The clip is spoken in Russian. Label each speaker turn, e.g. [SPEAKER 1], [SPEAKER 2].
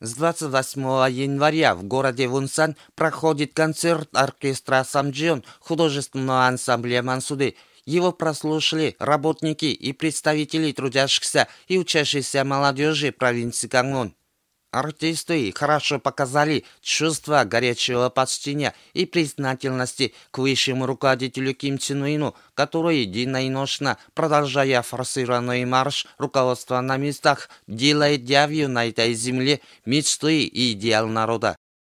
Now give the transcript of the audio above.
[SPEAKER 1] С 28 января в городе Вунсан проходит концерт оркестра Самджион художественного ансамбля Мансуды. Его прослушали работники и представители трудящихся и учащейся молодежи провинции Гангвон. Артисты хорошо показали чувство горячего почтения и признательности к высшему руководителю Ким Чен Ыну, который денно и ношно, продолжая форсированный марш руководства на местах, делает явью на этой земле мечты и идеал народа.